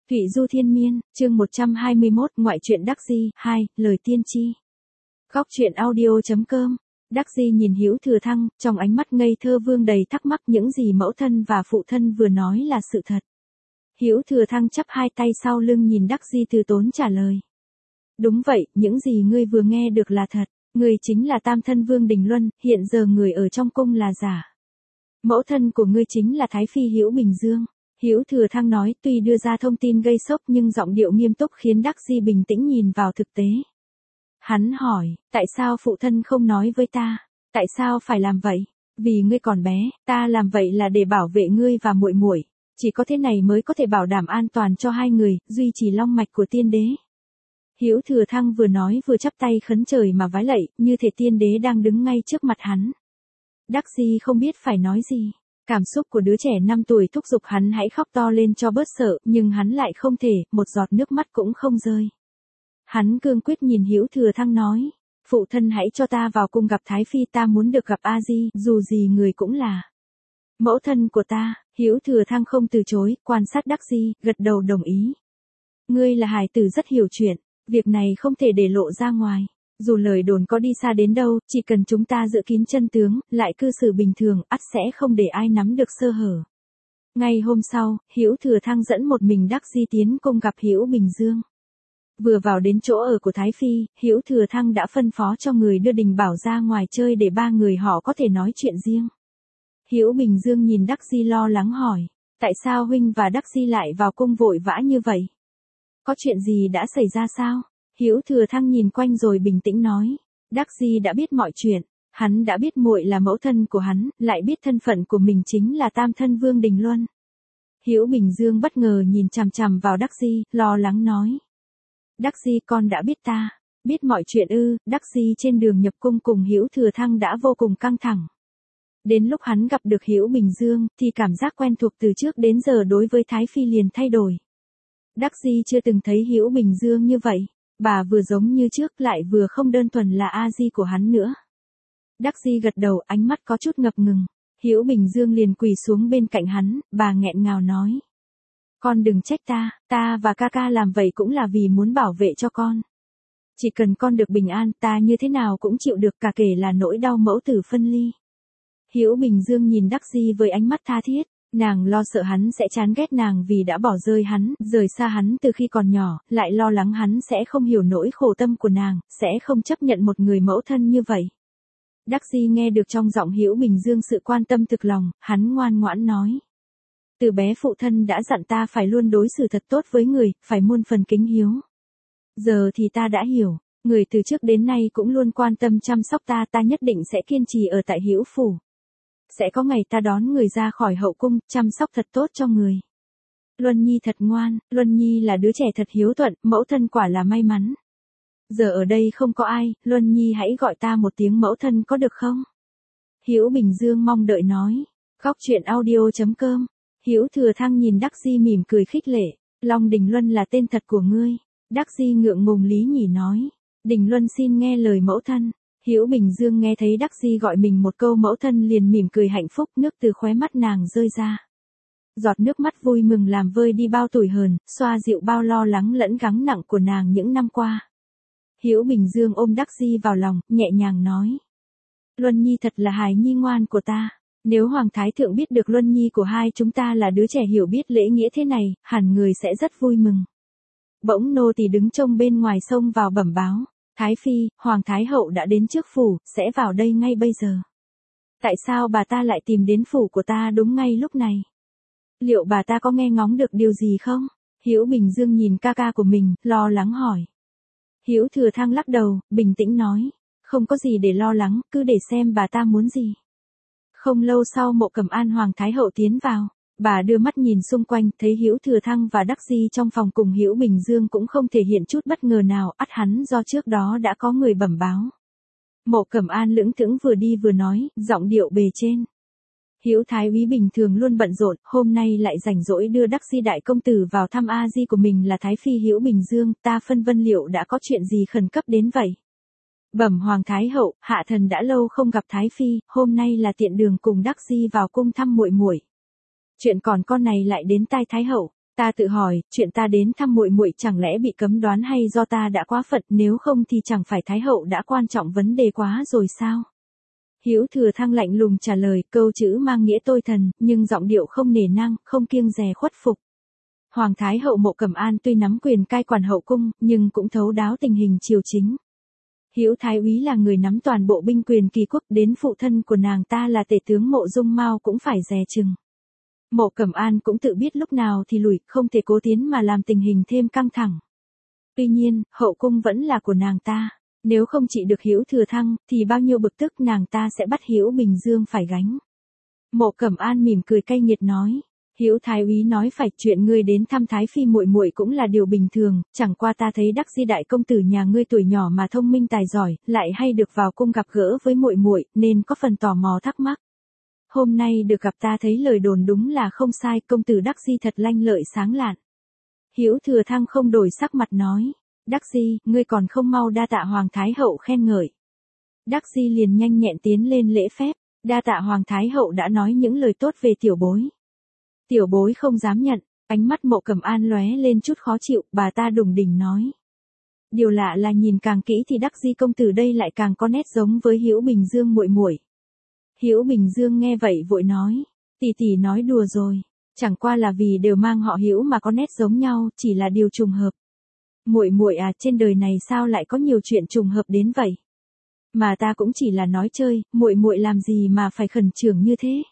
Thụy Du Thiên Miên, chương 121, ngoại truyện Đắc Di, 2, lời tiên tri. Góc truyện audio.com. Đắc Di nhìn Hữu Thừa Thăng, trong ánh mắt ngây thơ vương đầy thắc mắc những gì mẫu thân và phụ thân vừa nói là sự thật. Hữu Thừa Thăng chắp hai tay sau lưng nhìn Đắc Di từ tốn trả lời. Đúng vậy, những gì ngươi vừa nghe được là thật, ngươi chính là tam thân Vương Đình Luân, hiện giờ người ở trong cung là giả. Mẫu thân của ngươi chính là Thái Phi Hữu Bình Dương. Hữu Thừa Thăng nói, tuy đưa ra thông tin gây sốc nhưng giọng điệu nghiêm túc khiến Đắc Di bình tĩnh nhìn vào thực tế. Hắn hỏi, tại sao phụ thân không nói với ta? Tại sao phải làm vậy? Vì ngươi còn bé, ta làm vậy là để bảo vệ ngươi và muội muội, chỉ có thế này mới có thể bảo đảm an toàn cho hai người, duy trì long mạch của tiên đế. Hữu Thừa Thăng vừa nói vừa chắp tay khấn trời mà vái lạy, như thể tiên đế đang đứng ngay trước mặt hắn. Đắc Di không biết phải nói gì. Cảm xúc của đứa trẻ 5 tuổi thúc giục hắn hãy khóc to lên cho bớt sợ, nhưng hắn lại không thể, một giọt nước mắt cũng không rơi. Hắn cương quyết nhìn Hữu Thừa Thăng nói, phụ thân hãy cho ta vào cung gặp Thái Phi, ta muốn được gặp A Di, dù gì người cũng là mẫu thân của ta. Hữu Thừa Thăng không từ chối, quan sát Đắc Di, gật đầu đồng ý. Ngươi là hài tử rất hiểu chuyện, việc này không thể để lộ ra ngoài. Dù lời đồn có đi xa đến đâu, chỉ cần chúng ta giữ kín chân tướng, lại cư xử bình thường, ắt sẽ không để ai nắm được sơ hở. Ngày hôm sau, Hữu Thừa Thăng dẫn một mình Đắc Di tiến cung gặp Hữu Bình Dương. Vừa vào đến chỗ ở của Thái Phi, Hữu Thừa Thăng đã phân phó cho người đưa Đình Bảo ra ngoài chơi để ba người họ có thể nói chuyện riêng. Hữu Bình Dương nhìn Đắc Di lo lắng hỏi, tại sao huynh và Đắc Di lại vào cung vội vã như vậy? Có chuyện gì đã xảy ra sao? Hữu Thừa Thăng nhìn quanh rồi bình tĩnh nói, Đắc Di đã biết mọi chuyện, hắn đã biết muội là mẫu thân của hắn, lại biết thân phận của mình chính là tam thân Vương Đình Luân. Hữu Bình Dương bất ngờ nhìn chằm chằm vào Đắc Di, lo lắng nói, Đắc Di con đã biết ta, biết mọi chuyện ư? Đắc Di trên đường nhập cung cùng Hữu Thừa Thăng đã vô cùng căng thẳng. Đến lúc hắn gặp được Hữu Bình Dương, thì cảm giác quen thuộc từ trước đến giờ đối với Thái Phi liền thay đổi. Đắc Di chưa từng thấy Hữu Bình Dương như vậy. Bà vừa giống như trước lại vừa không đơn thuần là A Di của hắn nữa. Đắc Di gật đầu, ánh mắt có chút ngập ngừng. Hữu Bình Dương liền quỳ xuống bên cạnh hắn, bà nghẹn ngào nói. Con đừng trách ta và ca ca làm vậy cũng là vì muốn bảo vệ cho con. Chỉ cần con được bình an, ta như thế nào cũng chịu được, cả kể là nỗi đau mẫu tử phân ly. Hữu Bình Dương nhìn Đắc Di với ánh mắt tha thiết. Nàng lo sợ hắn sẽ chán ghét nàng vì đã bỏ rơi hắn, rời xa hắn từ khi còn nhỏ, lại lo lắng hắn sẽ không hiểu nỗi khổ tâm của nàng, sẽ không chấp nhận một người mẫu thân như vậy. Đắc Di nghe được trong giọng Hữu Bình Dương sự quan tâm thực lòng, hắn ngoan ngoãn nói. Từ bé phụ thân đã dặn ta phải luôn đối xử thật tốt với người, phải muôn phần kính hiếu. Giờ thì ta đã hiểu, người từ trước đến nay cũng luôn quan tâm chăm sóc ta, ta nhất định sẽ kiên trì ở tại Hữu phủ. Sẽ có ngày ta đón người ra khỏi hậu cung, chăm sóc thật tốt cho người. Luân Nhi thật ngoan, Luân Nhi là đứa trẻ thật hiếu thuận, mẫu thân quả là may mắn. Giờ ở đây không có ai, Luân Nhi hãy gọi ta một tiếng mẫu thân có được không? Hữu Bình Dương mong đợi nói. Góc truyện audio.com. Hữu Thừa Thăng nhìn Đắc Di mỉm cười khích lệ. Long Đình Luân là tên thật của ngươi. Đắc Di ngượng ngùng lý nhỉ nói. Đình Luân xin nghe lời mẫu thân. Hữu Bình Dương nghe thấy Đắc Di gọi mình một câu mẫu thân liền mỉm cười hạnh phúc, nước từ khóe mắt nàng rơi ra. Giọt nước mắt vui mừng làm vơi đi bao tủi hờn, xoa dịu bao lo lắng lẫn gắng nặng của nàng những năm qua. Hữu Bình Dương ôm Đắc Di vào lòng, nhẹ nhàng nói. Luân Nhi thật là hài nhi ngoan của ta. Nếu Hoàng Thái Thượng biết được Luân Nhi của hai chúng ta là đứa trẻ hiểu biết lễ nghĩa thế này, hẳn người sẽ rất vui mừng. Bỗng nô tỳ đứng trông bên ngoài xông vào bẩm báo. Thái Phi, Hoàng Thái Hậu đã đến trước phủ, sẽ vào đây ngay bây giờ. Tại sao bà ta lại tìm đến phủ của ta đúng ngay lúc này? Liệu bà ta có nghe ngóng được điều gì không? Hữu Bình Dương nhìn ca ca của mình, lo lắng hỏi. Hữu Thừa Thăng lắc đầu, bình tĩnh nói. Không có gì để lo lắng, cứ để xem bà ta muốn gì. Không lâu sau Mộ Cẩm An Hoàng Thái Hậu tiến vào. Bà đưa mắt nhìn xung quanh, thấy Hữu Thừa Thăng và Đắc Di trong phòng cùng Hữu Bình Dương cũng không thể hiện chút bất ngờ nào, ắt hắn do trước đó đã có người bẩm báo. Mộ Cẩm An lững thững vừa đi vừa nói, giọng điệu bề trên. Hữu Thái úy bình thường luôn bận rộn, hôm nay lại rảnh rỗi đưa Đắc Di đại công tử vào thăm A Di của mình là Thái Phi Hữu Bình Dương, ta phân vân liệu đã có chuyện gì khẩn cấp đến vậy. Bẩm Hoàng Thái Hậu, hạ thần đã lâu không gặp Thái Phi, hôm nay là tiện đường cùng Đắc Di vào cung thăm muội muội. Chuyện còn con này lại đến tai Thái Hậu, Ta tự hỏi, chuyện ta đến thăm muội muội chẳng lẽ bị cấm đoán hay do ta đã quá phận, nếu không thì chẳng phải Thái hậu đã quan trọng vấn đề quá rồi sao? Hữu Thừa Thăng lạnh lùng trả lời, câu chữ mang nghĩa tôi thần, nhưng giọng điệu không nể nang, không kiêng dè khuất phục. Hoàng Thái hậu Mộ Cẩm An tuy nắm quyền cai quản hậu cung, nhưng cũng thấu đáo tình hình triều chính. Hữu Thái úy là người nắm toàn bộ binh quyền kỳ quốc, đến phụ thân của nàng ta là tể tướng Mộ Dung Mao cũng phải dè chừng. Mộ Cẩm An cũng tự biết lúc nào thì lùi, không thể cố tiến mà làm tình hình thêm căng thẳng. Tuy nhiên, hậu cung vẫn là của nàng ta. Nếu không trị được Hữu Thừa Thăng, thì bao nhiêu bực tức nàng ta sẽ bắt Hữu Bình Dương phải gánh. Mộ Cẩm An mỉm cười cay nghiệt nói. Hữu Thái úy nói phải, chuyện ngươi đến thăm Thái phi muội muội cũng là điều bình thường, chẳng qua ta thấy Đắc Di đại công tử nhà ngươi tuổi nhỏ mà thông minh tài giỏi, lại hay được vào cung gặp gỡ với muội muội, nên có phần tò mò thắc mắc. Hôm nay được gặp ta thấy lời đồn đúng là không sai, công tử Đắc Di thật lanh lợi sáng lạn. Hữu Thừa Thăng không đổi sắc mặt nói. Đắc Di, ngươi còn không mau đa tạ Hoàng Thái hậu khen ngợi. Đắc Di liền nhanh nhẹn tiến lên lễ phép, đa tạ Hoàng Thái hậu đã nói những lời tốt về tiểu bối. Tiểu bối không dám nhận, ánh mắt Mộ Cẩm An lóe lên chút khó chịu, bà ta đùng đỉnh nói. Điều lạ là nhìn càng kỹ thì Đắc Di công tử đây lại càng có nét giống với Hữu Bình Dương muội muội. Hữu Bình Dương nghe vậy vội nói, tỷ tỷ nói đùa rồi, chẳng qua là vì đều mang họ Hữu mà có nét giống nhau, chỉ là điều trùng hợp. Muội muội à, trên đời này sao lại có nhiều chuyện trùng hợp đến vậy? Mà ta cũng chỉ là nói chơi, muội muội làm gì mà phải khẩn trương như thế?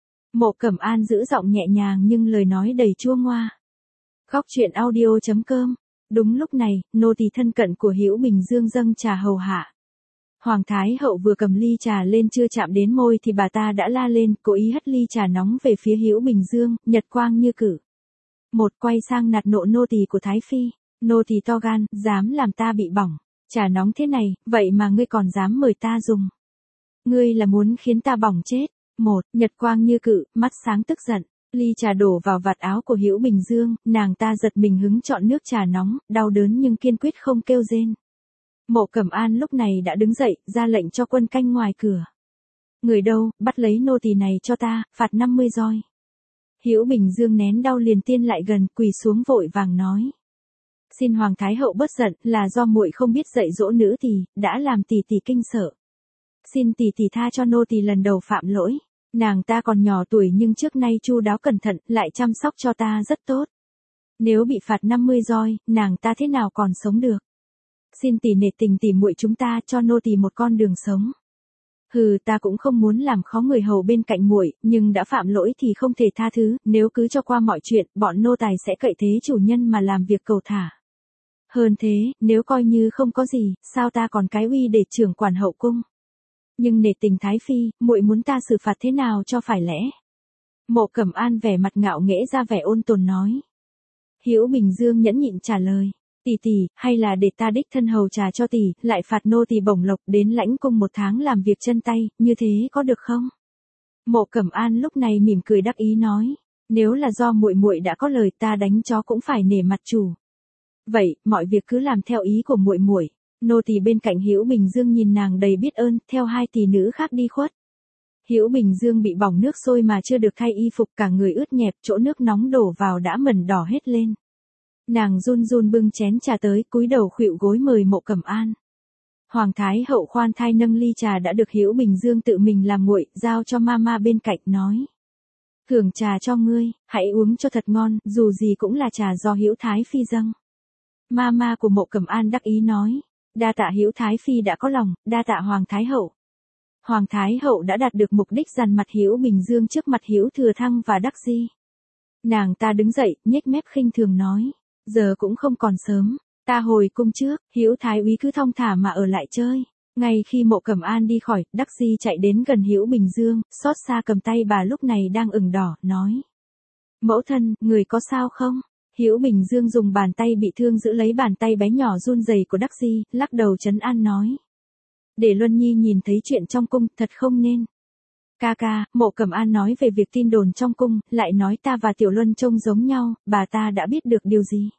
Mộ Cẩm An giữ giọng nhẹ nhàng nhưng lời nói đầy chua ngoa. Góc truyện audio.com. Đúng lúc này, nô tỳ thân cận của Hữu Bình Dương dâng trà hầu hạ. Hoàng Thái hậu vừa cầm ly trà lên chưa chạm đến môi thì bà ta đã la lên, cố ý hất ly trà nóng về phía Hữu Bình Dương, nhật quang như cử. Một quay sang nạt nộ nô tỳ của Thái phi. Nô tỳ to gan, dám làm ta bị bỏng. Trà nóng thế này, vậy mà ngươi còn dám mời ta dùng. Ngươi là muốn khiến ta bỏng chết. Một, nhật quang như cự, mắt sáng tức giận. Ly trà đổ vào vạt áo của Hữu Bình Dương, nàng ta giật mình hứng chọn nước trà nóng, đau đớn nhưng kiên quyết không kêu rên. Mộ Cẩm An lúc này đã đứng dậy, ra lệnh cho quân canh ngoài cửa. Người đâu, bắt lấy nô tỳ này cho ta, phạt 50 roi. Hữu Bình Dương nén đau liền tiên lại gần, quỳ xuống vội vàng nói. Xin Hoàng Thái hậu bớt giận, là do muội không biết dạy dỗ nữ tỳ, đã làm tỷ tỷ kinh sợ. Xin tỷ tỷ tha cho nô tỳ lần đầu phạm lỗi. Nàng ta còn nhỏ tuổi nhưng trước nay chu đáo cẩn thận, lại chăm sóc cho ta rất tốt. Nếu bị phạt 50 roi, nàng ta thế nào còn sống được? Xin tỷ nể tình tỷ muội chúng ta, cho nô tỳ một con đường sống. Hừ, ta cũng không muốn làm khó người hầu bên cạnh muội, nhưng đã phạm lỗi thì không thể tha thứ, nếu cứ cho qua mọi chuyện, bọn nô tài sẽ cậy thế chủ nhân mà làm việc cầu thả. Hơn thế, nếu coi như không có gì, sao ta còn cái uy để trưởng quản hậu cung? Nhưng nể tình Thái phi, muội muốn ta xử phạt thế nào cho phải lẽ? Mộ Cẩm An vẻ mặt ngạo nghễ ra vẻ ôn tồn nói. Hữu Bình Dương nhẫn nhịn trả lời. Tỷ tỷ, hay là để ta đích thân hầu trà cho tỷ, lại phạt nô tỳ bổng lộc đến lãnh cung 1 tháng làm việc chân tay, như thế có được không? Mộ Cẩm An lúc này mỉm cười đắc ý nói. Nếu là do muội muội đã có lời, ta đánh chó cũng phải nể mặt chủ. Vậy, mọi việc cứ làm theo ý của muội muội. Nô tỳ bên cạnh Hữu Bình Dương nhìn nàng đầy biết ơn, theo 2 tỷ nữ khác đi khuất. Hữu Bình Dương bị bỏng nước sôi mà chưa được thay y phục, cả người ướt nhẹp, chỗ nước nóng đổ vào đã mẩn đỏ hết lên. Nàng run run bưng chén trà tới, cúi đầu khuỵu gối mời Mộ Cẩm An. Hoàng Thái hậu khoan thai nâng ly trà đã được Hữu Bình Dương tự mình làm nguội, giao cho mama bên cạnh nói. Thưởng trà cho ngươi, hãy uống cho thật ngon, dù gì cũng là trà do Hữu Thái phi dâng. Mama của Mộ Cẩm An đắc ý nói. Đa tạ Hữu Thái phi đã có lòng, đa tạ Hoàng Thái hậu. Hoàng Thái hậu đã đạt được mục đích dằn mặt Hữu Bình Dương trước mặt Hữu Thừa Thăng và Đắc Di. Nàng ta đứng dậy, nhếch mép khinh thường nói. Giờ cũng không còn sớm, ta hồi cung trước, Hữu Thái úy cứ thong thả mà ở lại chơi. Ngay khi Mộ Cẩm An đi khỏi, Đắc Di chạy đến gần Hữu Bình Dương, xót xa cầm tay bà lúc này đang ửng đỏ, nói. Mẫu thân, người có sao không? Hữu Bình Dương dùng bàn tay bị thương giữ lấy bàn tay bé nhỏ run rẩy của Đắc Di, lắc đầu trấn an nói. Để Luân Nhi nhìn thấy chuyện trong cung, thật không nên. Ca ca, Mộ Cẩm An nói về việc tin đồn trong cung, lại nói ta và Tiểu Luân trông giống nhau, bà ta đã biết được điều gì?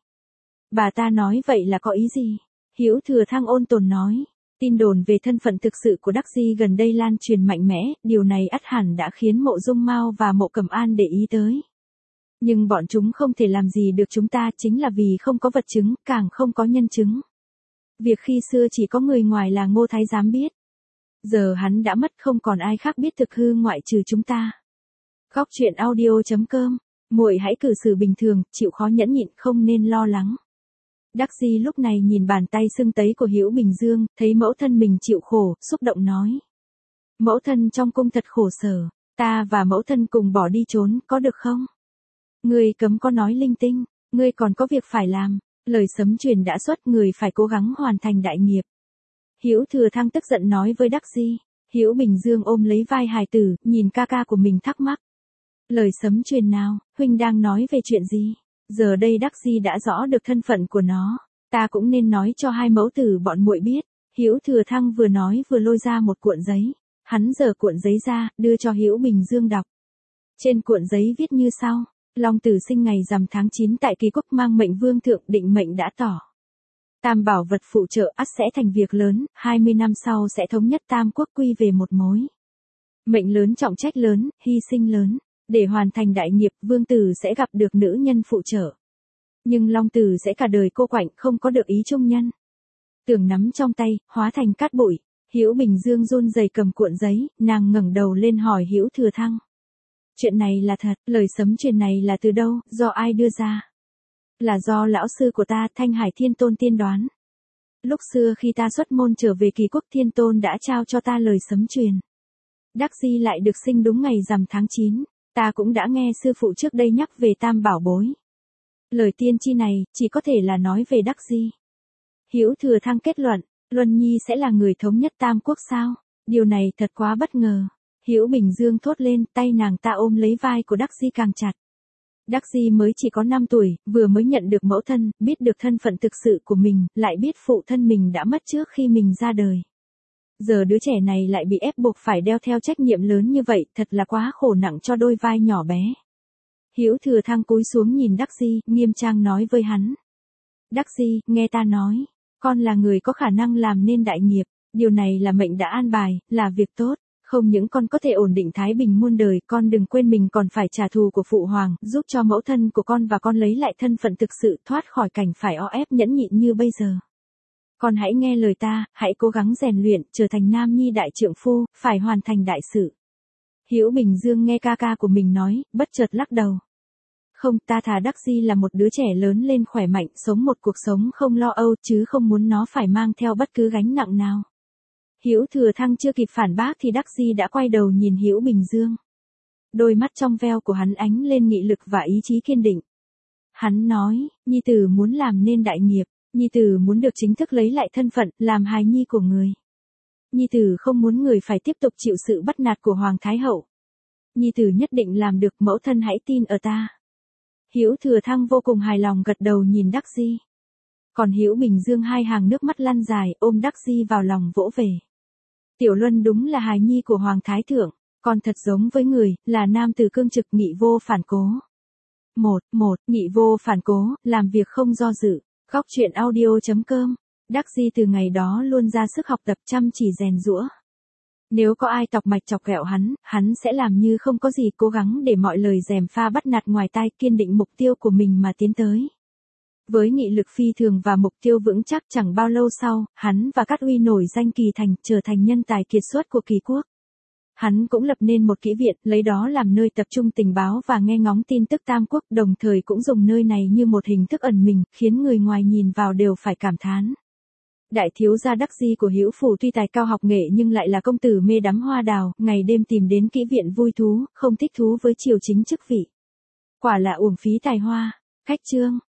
Bà ta nói vậy là có ý gì? Hữu Thừa Thăng ôn tồn nói. Tin đồn về thân phận thực sự của Đắc Di gần đây lan truyền mạnh mẽ, điều này ắt hẳn đã khiến Mộ Dung Mao và Mộ Cẩm An để ý tới. Nhưng bọn chúng không thể làm gì được chúng ta chính là vì không có vật chứng, càng không có nhân chứng. Việc khi xưa chỉ có người ngoài là Ngô Thái Giám biết. Giờ hắn đã mất, không còn ai khác biết thực hư ngoại trừ chúng ta. Góc truyện audio.com. Muội hãy cư xử bình thường, chịu khó nhẫn nhịn, không nên lo lắng. Đắc Di lúc này nhìn bàn tay sưng tấy của Hữu Bình Dương, thấy mẫu thân mình chịu khổ, xúc động nói. Mẫu thân trong cung thật khổ sở, ta và mẫu thân cùng bỏ đi trốn, có được không? Ngươi cấm có nói linh tinh, ngươi còn có việc phải làm, lời sấm truyền đã xuất, người phải cố gắng hoàn thành đại nghiệp. Hữu Thừa Thăng tức giận nói với Đắc Di. Hữu Bình Dương ôm lấy vai hài tử, nhìn ca ca của mình thắc mắc. Lời sấm truyền nào, huynh đang nói về chuyện gì? Giờ đây Đắc Di đã rõ được thân phận của nó, ta cũng nên nói cho hai mẫu tử bọn muội biết. Hữu Thừa Thăng vừa nói vừa lôi ra một cuộn giấy, hắn giở cuộn giấy ra, đưa cho Hữu Bình Dương đọc. Trên cuộn giấy viết như sau: Long Tử sinh ngày rằm tháng 9 tại Kỳ Quốc, mang mệnh vương thượng, định mệnh đã tỏ. Tam bảo vật phụ trợ ắt sẽ thành việc lớn, 20 năm sau sẽ thống nhất Tam Quốc quy về một mối. Mệnh lớn trọng trách lớn, hy sinh lớn. Để hoàn thành đại nghiệp, vương tử sẽ gặp được nữ nhân phụ trợ. Nhưng Long Tử sẽ cả đời cô quạnh, không có được ý trung nhân. Tưởng nắm trong tay, hóa thành cát bụi. Hữu Bình Dương run rẩy cầm cuộn giấy, nàng ngẩng đầu lên hỏi Hữu Thừa Thăng. Chuyện này là thật, lời sấm truyền này là từ đâu, do ai đưa ra? Là do lão sư của ta, Thanh Hải Thiên Tôn tiên đoán. Lúc xưa khi ta xuất môn trở về Kỳ Quốc, Thiên Tôn đã trao cho ta lời sấm truyền. Đắc Di lại được sinh đúng ngày rằm tháng 9. Ta cũng đã nghe sư phụ trước đây nhắc về tam bảo bối. Lời tiên tri này, chỉ có thể là nói về Đắc Di. Hữu Thừa Thăng kết luận, Luân Nhi sẽ là người thống nhất Tam Quốc sao? Điều này thật quá bất ngờ. Hữu Bình Dương thốt lên, tay nàng ta ôm lấy vai của Đắc Di càng chặt. Đắc Di mới chỉ có 5 tuổi, vừa mới nhận được mẫu thân, biết được thân phận thực sự của mình, lại biết phụ thân mình đã mất trước khi mình ra đời. Giờ đứa trẻ này lại bị ép buộc phải đeo theo trách nhiệm lớn như vậy, thật là quá khổ nặng cho đôi vai nhỏ bé. Hữu Thừa Thăng cúi xuống nhìn Đắc Di, nghiêm trang nói với hắn. Đắc Di, nghe ta nói, con là người có khả năng làm nên đại nghiệp, điều này là mệnh đã an bài, là việc tốt. Không những con có thể ổn định thái bình muôn đời, con đừng quên mình còn phải trả thù của phụ hoàng, giúp cho mẫu thân của con và con lấy lại thân phận thực sự, thoát khỏi cảnh phải o ép nhẫn nhịn như bây giờ. Con hãy nghe lời ta, hãy cố gắng rèn luyện, trở thành nam nhi đại trượng phu, phải hoàn thành đại sự. Hữu Bình Dương nghe ca ca của mình nói, bất chợt lắc đầu. Không, ta thà Đắc Di là một đứa trẻ lớn lên khỏe mạnh, sống một cuộc sống không lo âu, chứ không muốn nó phải mang theo bất cứ gánh nặng nào. Hữu Thừa Thăng chưa kịp phản bác thì Đắc Di đã quay đầu nhìn Hữu Bình Dương. Đôi mắt trong veo của hắn ánh lên nghị lực và ý chí kiên định. Hắn nói, nhi tử muốn làm nên đại nghiệp, nhi tử muốn được chính thức lấy lại thân phận, làm hài nhi của người. Nhi tử không muốn người phải tiếp tục chịu sự bắt nạt của Hoàng Thái Hậu. Nhi tử nhất định làm được, mẫu thân hãy tin ở ta. Hữu Thừa Thăng vô cùng hài lòng gật đầu nhìn Đắc Di. Còn Hữu Bình Dương hai hàng nước mắt lăn dài, ôm Đắc Di vào lòng vỗ về. Tiểu Luân đúng là hài nhi của Hoàng Thái Thượng, còn thật giống với người, là nam tử cương trực, nghị vô phản cố. Nghị vô phản cố, làm việc không do dự. Góc truyện audio.com. Đắc Di từ ngày đó luôn ra sức học tập, chăm chỉ rèn giũa. Nếu có ai tọc mạch chọc ghẹo hắn sẽ làm như không có gì, cố gắng để mọi lời gièm pha bắt nạt ngoài tai, kiên định mục tiêu của mình mà tiến tới. Với nghị lực phi thường và mục tiêu vững chắc, chẳng bao lâu sau, hắn và Cát Uy nổi danh kỳ thành, trở thành nhân tài kiệt xuất của Kỳ Quốc. Hắn cũng lập nên một kỹ viện, lấy đó làm nơi tập trung tình báo và nghe ngóng tin tức Tam Quốc, đồng thời cũng dùng nơi này như một hình thức ẩn mình, khiến người ngoài nhìn vào đều phải cảm thán. Đại thiếu gia Đắc Di của Hữu phủ tuy tài cao học nghệ nhưng lại là công tử mê đắm hoa đào, ngày đêm tìm đến kỹ viện vui thú, không thích thú với triều chính chức vị. Quả là uổng phí tài hoa. Khách chương.